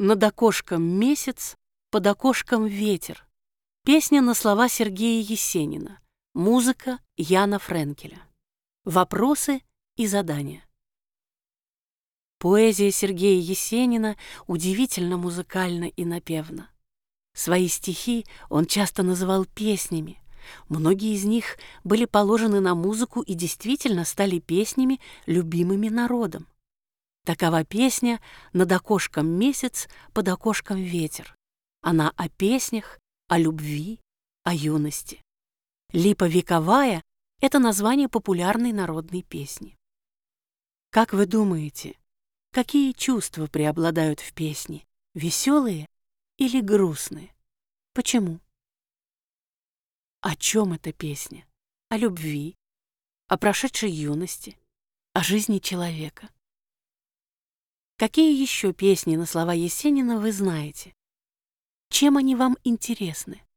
Над окошком месяц, под окошком ветер. Песня на слова Сергея Есенина. Музыка Яна Френкеля. Вопросы и задания. Поэзия Сергея Есенина удивительно музыкальна и напевна. Свои стихи он часто называл песнями. Многие из них были положены на музыку и действительно стали песнями, любимыми народом. Такова песня «Над окошком месяц, под окошком ветер». Она о песнях, о любви, о юности. «Липа вековая» — это название популярной народной песни. Как вы думаете, какие чувства преобладают в песне? Веселые или грустные? Почему? О чем эта песня? О любви, о прошедшей юности, о жизни человека. Какие еще песни на слова Есенина вы знаете? Чем они вам интересны?